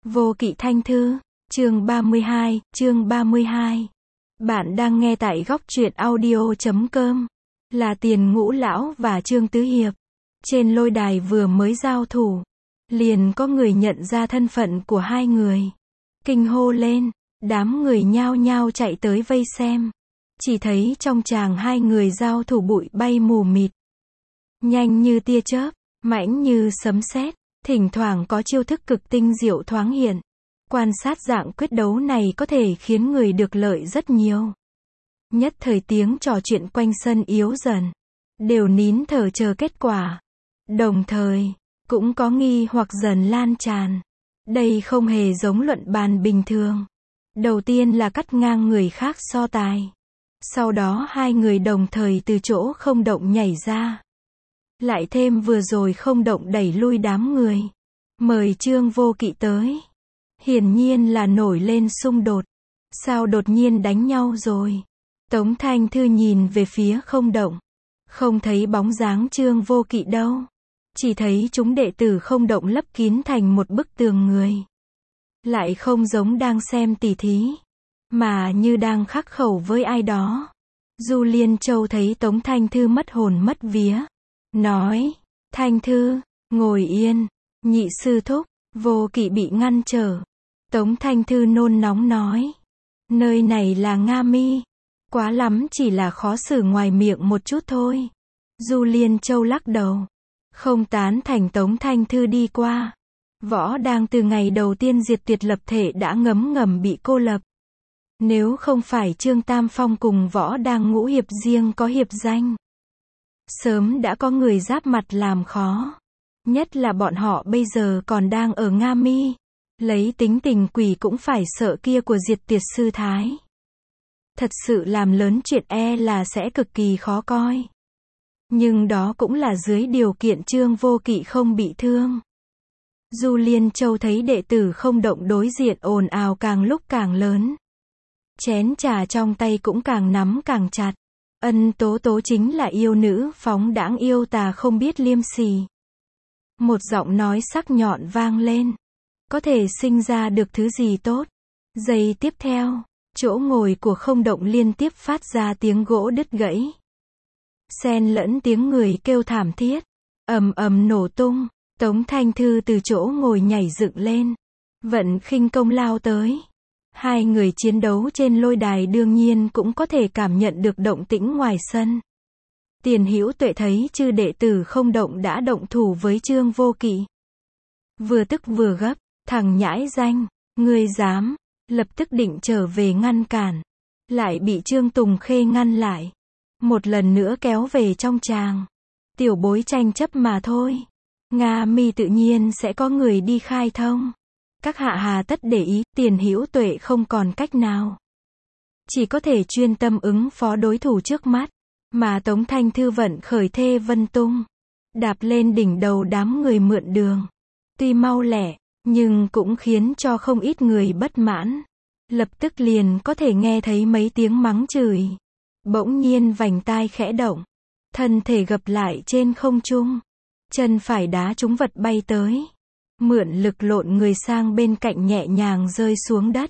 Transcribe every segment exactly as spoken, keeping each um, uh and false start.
Vô Kỵ Thanh Thư, chương ba mươi hai, chương ba mươi hai. Bạn đang nghe tại góc truyện audio chấm com, là Tiền Ngũ Lão và Trương Tứ Hiệp. Trên lôi đài vừa mới giao thủ, liền có người nhận ra thân phận của hai người. Kinh hô lên, đám người nhao nhao chạy tới vây xem. Chỉ thấy trong tràng hai người giao thủ bụi bay mù mịt. Nhanh như tia chớp, mãnh như sấm sét, thỉnh thoảng có chiêu thức cực tinh diệu thoáng hiện. Quan sát dạng quyết đấu này có thể khiến người được lợi rất nhiều. Nhất thời tiếng trò chuyện quanh sân yếu dần, đều nín thở chờ kết quả. Đồng thời, cũng có nghi hoặc dần lan tràn. Đây không hề giống luận bàn bình thường. Đầu tiên là cắt ngang người khác so tài. Sau đó hai người đồng thời từ chỗ không động nhảy ra. Lại thêm vừa rồi không động đẩy lui đám người. Mời Trương Vô Kỵ tới. Hiển nhiên là nổi lên xung đột. Sao đột nhiên đánh nhau rồi? Tống Thanh Thư nhìn về phía không động. Không thấy bóng dáng Trương Vô Kỵ đâu. Chỉ thấy chúng đệ tử không động lấp kín thành một bức tường người. Lại không giống đang xem tỉ thí, mà như đang khắc khẩu với ai đó. Du Liên Châu thấy Tống Thanh Thư mất hồn mất vía. Nói, Thanh Thư, ngồi yên. Nhị sư thúc, Vô Kỵ bị ngăn trở. Tống Thanh Thư nôn nóng nói, nơi này là Nga Mi. Quá lắm chỉ là khó xử ngoài miệng một chút thôi. Du Liên Châu lắc đầu. Không tán thành Tống Thanh Thư đi qua. Võ đang từ ngày đầu tiên diệt tuyệt lập thể đã ngấm ngầm bị cô lập. Nếu không phải Trương Tam Phong cùng Võ đang ngũ hiệp riêng có hiệp danh, sớm đã có người giáp mặt làm khó. Nhất là bọn họ bây giờ còn đang ở Nga Mi. Lấy tính tình quỷ cũng phải sợ kia của diệt tuyệt sư thái. Thật sự làm lớn chuyện e là sẽ cực kỳ khó coi. Nhưng đó cũng là dưới điều kiện Trương Vô Kỵ không bị thương. Du Liên Châu thấy đệ tử không động đối diện ồn ào càng lúc càng lớn. Chén trà trong tay cũng càng nắm càng chặt. Ân tố tố chính là yêu nữ phóng đãng yêu tà không biết liêm sỉ. Một giọng nói sắc nhọn vang lên. Có thể sinh ra được thứ gì tốt. Giây tiếp theo, chỗ ngồi của không động liên tiếp phát ra tiếng gỗ đứt gãy. Xen lẫn tiếng người kêu thảm thiết. Ầm ầm nổ tung. Tống Thanh Thư từ chỗ ngồi nhảy dựng lên. Vận khinh công lao tới. Hai người chiến đấu trên lôi đài đương nhiên cũng có thể cảm nhận được động tĩnh ngoài sân. Tiền Hữu Tuệ thấy chư đệ tử không động đã động thủ với Trương Vô Kỵ. Vừa tức vừa gấp, thằng nhãi danh, ngươi dám, lập tức định trở về ngăn cản. Lại bị Trương Tùng Khê ngăn lại. Một lần nữa kéo về trong tràng. Tiểu bối tranh chấp mà thôi. Nga Mi tự nhiên sẽ có người đi khai thông. Các hạ hà tất để ý, Tiền Hữu Tuệ không còn cách nào. Chỉ có thể chuyên tâm ứng phó đối thủ trước mắt. Mà Tống Thanh Thư vận khởi thê vân tung. Đạp lên đỉnh đầu đám người mượn đường. Tuy mau lẹ, nhưng cũng khiến cho không ít người bất mãn. Lập tức liền có thể nghe thấy mấy tiếng mắng chửi. Bỗng nhiên vành tai khẽ động. Thân thể gập lại trên không trung. Chân phải đá trúng vật bay tới. Mượn lực lộn người sang bên cạnh nhẹ nhàng rơi xuống đất.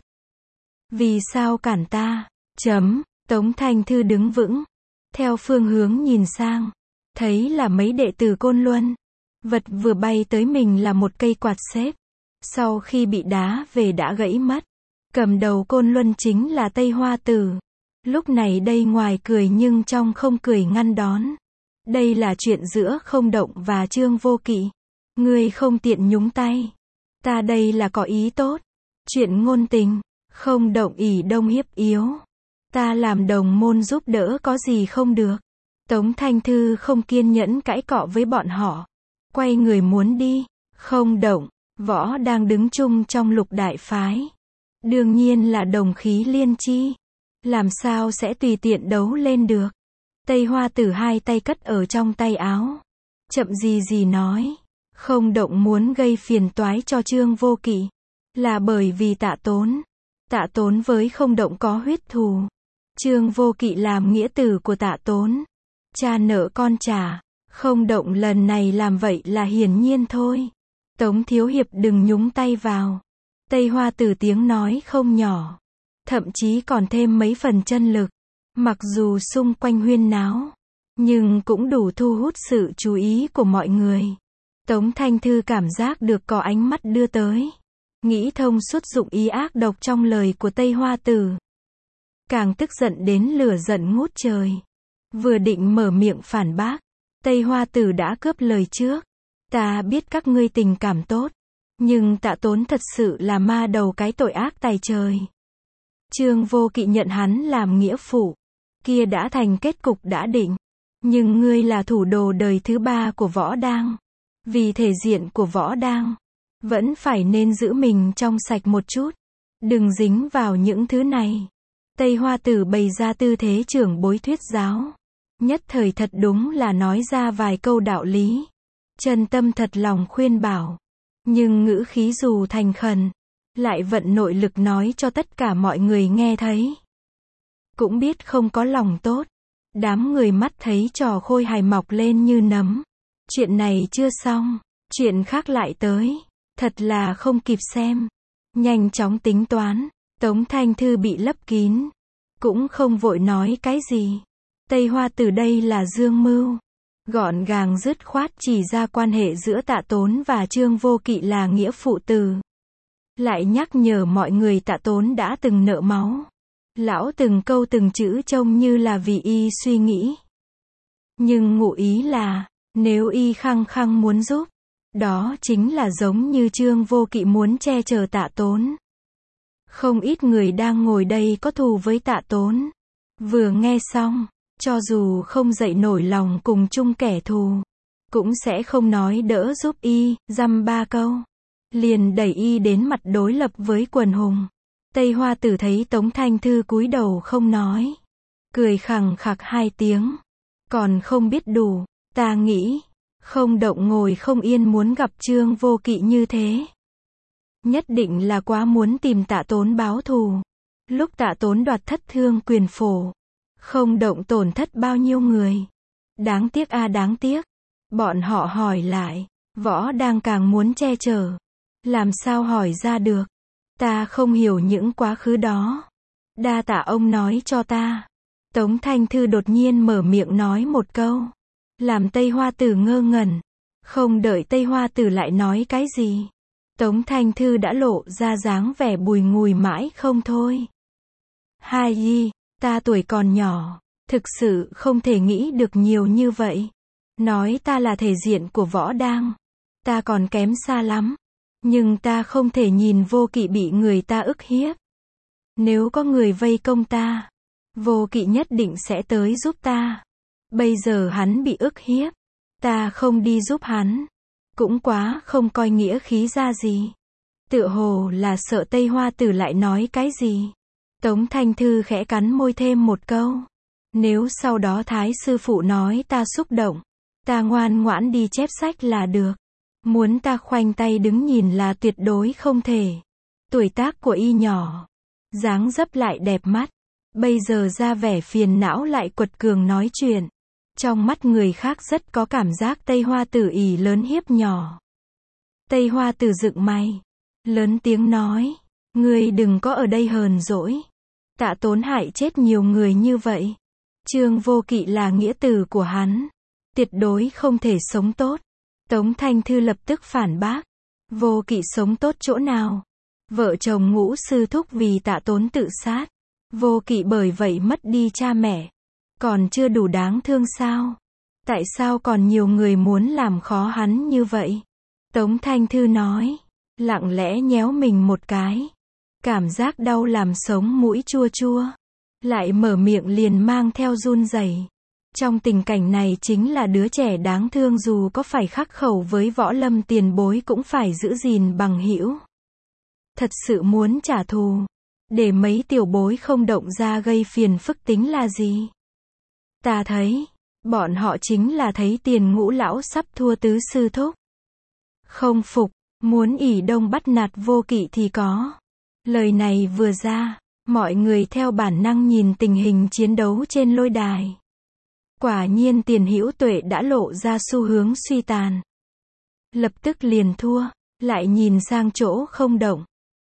Vì sao cản ta? Chấm. Tống Thanh Thư đứng vững. Theo phương hướng nhìn sang. Thấy là mấy đệ tử Côn Luân. Vật vừa bay tới mình là một cây quạt xếp. Sau khi bị đá về đã gãy mất. Cầm đầu Côn Luân chính là Tây Hoa Tử. Lúc này đây ngoài cười nhưng trong không cười ngăn đón. Đây là chuyện giữa không động và Trương Vô Kỵ. Ngươi không tiện nhúng tay. Ta đây là có ý tốt. Chuyện ngôn tình. Không động ỷ đông hiếp yếu. Ta làm đồng môn giúp đỡ có gì không được. Tống Thanh Thư không kiên nhẫn cãi cọ với bọn họ. Quay người muốn đi. Không động. Võ đang đứng chung trong lục đại phái. Đương nhiên là đồng khí liên chi. Làm sao sẽ tùy tiện đấu lên được. Tây Hoa Tử hai tay cất ở trong tay áo. Chậm gì gì nói. Không động muốn gây phiền toái cho Trương Vô Kỵ. Là bởi vì Tạ Tốn. Tạ Tốn với không động có huyết thù. Trương Vô Kỵ làm nghĩa tử của Tạ Tốn. Cha nợ con trả. Không động lần này làm vậy là hiển nhiên thôi. Tống Thiếu Hiệp đừng nhúng tay vào. Tây Hoa Tử tiếng nói không nhỏ, thậm chí còn thêm mấy phần chân lực. Mặc dù xung quanh huyên náo, nhưng cũng đủ thu hút sự chú ý của mọi người. Tống Thanh Thư cảm giác được có ánh mắt đưa tới, nghĩ thông suốt dụng ý ác độc trong lời của Tây Hoa Tử. Càng tức giận đến lửa giận ngút trời. Vừa định mở miệng phản bác, Tây Hoa Tử đã cướp lời trước. Ta biết các ngươi tình cảm tốt, nhưng Tạ Tốn thật sự là ma đầu cái tội ác tày trời. Trương Vô Kỵ nhận hắn làm nghĩa phụ, kia đã thành kết cục đã định. Nhưng ngươi là thủ đồ đời thứ ba của Võ Đang. Vì thể diện của Võ Đang, vẫn phải nên giữ mình trong sạch một chút. Đừng dính vào những thứ này. Tây Hoa Tử bày ra tư thế trưởng bối thuyết giáo. Nhất thời thật đúng là nói ra vài câu đạo lý. Chân tâm thật lòng khuyên bảo. Nhưng ngữ khí dù thành khẩn, lại vận nội lực nói cho tất cả mọi người nghe thấy. Cũng biết không có lòng tốt. Đám người mắt thấy trò khôi hài mọc lên như nấm. Chuyện này chưa xong, chuyện khác lại tới. Thật là không kịp xem. Nhanh chóng tính toán. Tống Thanh Thư bị lấp kín, cũng không vội nói cái gì. Tây Hoa Tử đây là dương mưu. Gọn gàng dứt khoát chỉ ra quan hệ giữa Tạ Tốn và Trương Vô Kỵ là nghĩa phụ tử. Lại nhắc nhở mọi người Tạ Tốn đã từng nợ máu. Lão từng câu từng chữ trông như là vì y suy nghĩ. Nhưng ngụ ý là, nếu y khăng khăng muốn giúp, đó chính là giống như Trương Vô Kỵ muốn che chở Tạ Tốn. Không ít người đang ngồi đây có thù với Tạ Tốn. Vừa nghe xong, cho dù không dậy nổi lòng cùng chung kẻ thù, cũng sẽ không nói đỡ giúp y, dăm ba câu. Liền đẩy y đến mặt đối lập với quần hùng. Tây Hoa Tử thấy Tống Thanh Thư cúi đầu không nói. Cười khằng khặc hai tiếng. Còn không biết đủ, ta nghĩ, không động ngồi không yên muốn gặp Trương Vô Kỵ như thế. Nhất định là quá muốn tìm Tạ Tốn báo thù. Lúc Tạ Tốn đoạt thất thương quyền phổ, không động tổn thất bao nhiêu người. Đáng tiếc a à đáng tiếc. Bọn họ hỏi lại, Võ đang càng muốn che chở. Làm sao hỏi ra được? Ta không hiểu những quá khứ đó. Đa tạ ông nói cho ta. Tống Thanh Thư đột nhiên mở miệng nói một câu, làm Tây Hoa Tử ngơ ngẩn. Không đợi Tây Hoa Tử lại nói cái gì, Tống Thanh Thư đã lộ ra dáng vẻ bùi ngùi mãi không thôi. Hai y, ta tuổi còn nhỏ, thực sự không thể nghĩ được nhiều như vậy. Nói ta là thể diện của Võ Đang, ta còn kém xa lắm. Nhưng ta không thể nhìn Vô Kỵ bị người ta ức hiếp. Nếu có người vây công ta, Vô Kỵ nhất định sẽ tới giúp ta. Bây giờ hắn bị ức hiếp, ta không đi giúp hắn, cũng quá không coi nghĩa khí ra gì. Tựa hồ là sợ Tây Hoa Tử lại nói cái gì. Tống Thanh Thư khẽ cắn môi thêm một câu. Nếu sau đó Thái sư phụ nói ta xúc động, ta ngoan ngoãn đi chép sách là được. Muốn ta khoanh tay đứng nhìn là tuyệt đối không thể. Tuổi tác của y nhỏ, dáng dấp lại đẹp mắt, bây giờ ra vẻ phiền não lại quật cường nói chuyện. Trong mắt người khác rất có cảm giác Tây Hoa Tử ỷ lớn hiếp nhỏ. Tây Hoa Tử dựng mày, lớn tiếng nói, ngươi đừng có ở đây hờn dỗi. Tạ Tốn hại chết nhiều người như vậy. Trương Vô Kỵ là nghĩa tử của hắn, tuyệt đối không thể sống tốt. Tống Thanh Thư lập tức phản bác. Vô Kỵ sống tốt chỗ nào? Vợ chồng Ngũ sư thúc vì Tạ Tốn tự sát. Vô Kỵ bởi vậy mất đi cha mẹ. Còn chưa đủ đáng thương sao? Tại sao còn nhiều người muốn làm khó hắn như vậy? Tống Thanh Thư nói, lặng lẽ nhéo mình một cái. Cảm giác đau làm sống mũi chua chua. Lại mở miệng liền mang theo run rẩy. Trong tình cảnh này chính là đứa trẻ đáng thương dù có phải khắc khẩu với Võ Lâm tiền bối cũng phải giữ gìn bằng hữu. Thật sự muốn trả thù, để mấy tiểu bối không động ra gây phiền phức tính là gì? Ta thấy, bọn họ chính là thấy Tiền Ngũ lão sắp thua tứ sư thúc. Không phục, muốn ỷ đông bắt nạt Vô Kỵ thì có. Lời này vừa ra, mọi người theo bản năng nhìn tình hình chiến đấu trên lôi đài. Quả nhiên Tiền Hữu Tuệ đã lộ ra xu hướng suy tàn. Lập tức liền thua, lại nhìn sang chỗ không động.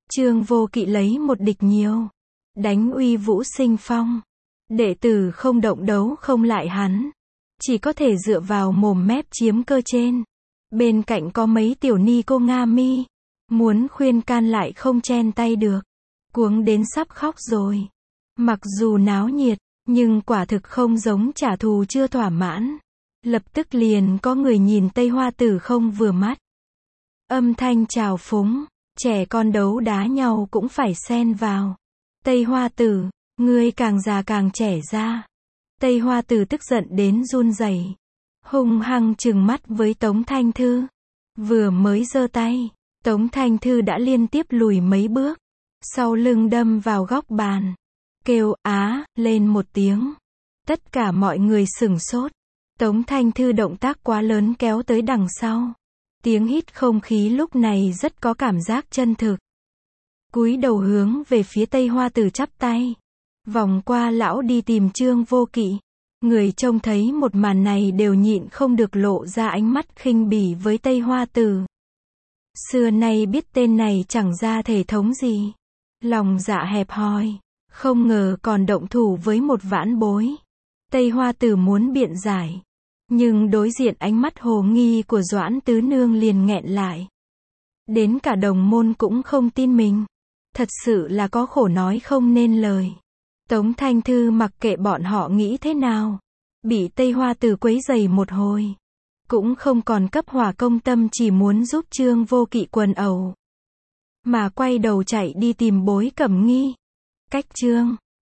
Trương Vô Kỵ lấy một địch nhiều, đánh uy vũ sinh phong. Đệ tử không động đấu không lại hắn, chỉ có thể dựa vào mồm mép chiếm cơ trên. Bên cạnh có mấy tiểu ni cô Nga Mi, muốn khuyên can lại không chen tay được, cuống đến sắp khóc rồi. Mặc dù náo nhiệt, nhưng quả thực không giống trả thù chưa thỏa mãn. Lập tức liền có người nhìn Tây Hoa Tử không vừa mắt. Âm thanh trào phúng, trẻ con đấu đá nhau cũng phải xen vào. Tây Hoa Tử, ngươi càng già càng trẻ ra. Tây Hoa Tử tức giận đến run rẩy, hung hăng trừng mắt với Tống Thanh Thư. Vừa mới giơ tay, Tống Thanh Thư đã liên tiếp lùi mấy bước, sau lưng đâm vào góc bàn, kêu á lên một tiếng. Tất cả mọi người sửng sốt. Tống Thanh Thư động tác quá lớn kéo tới đằng sau. Tiếng hít không khí lúc này rất có cảm giác chân thực. Cúi đầu hướng về phía Tây Hoa Tử chắp tay, vòng qua lão đi tìm Trương Vô Kỵ. Người trông thấy một màn này đều nhịn không được lộ ra ánh mắt khinh bỉ với Tây Hoa Tử. Xưa nay biết tên này chẳng ra thể thống gì, lòng dạ hẹp hòi, không ngờ còn động thủ với một vãn bối. Tây Hoa Tử muốn biện giải, nhưng đối diện ánh mắt hồ nghi của Doãn Tứ Nương liền nghẹn lại. Đến cả đồng môn cũng không tin mình. Thật sự là có khổ nói không nên lời. Tống Thanh Thư mặc kệ bọn họ nghĩ thế nào, bị Tây Hoa Tử quấy rầy một hồi, cũng không còn cấp hỏa công tâm chỉ muốn giúp Trương Vô Kỵ quần ẩu, mà quay đầu chạy đi tìm Bối Cẩm Nghi. Cách Trương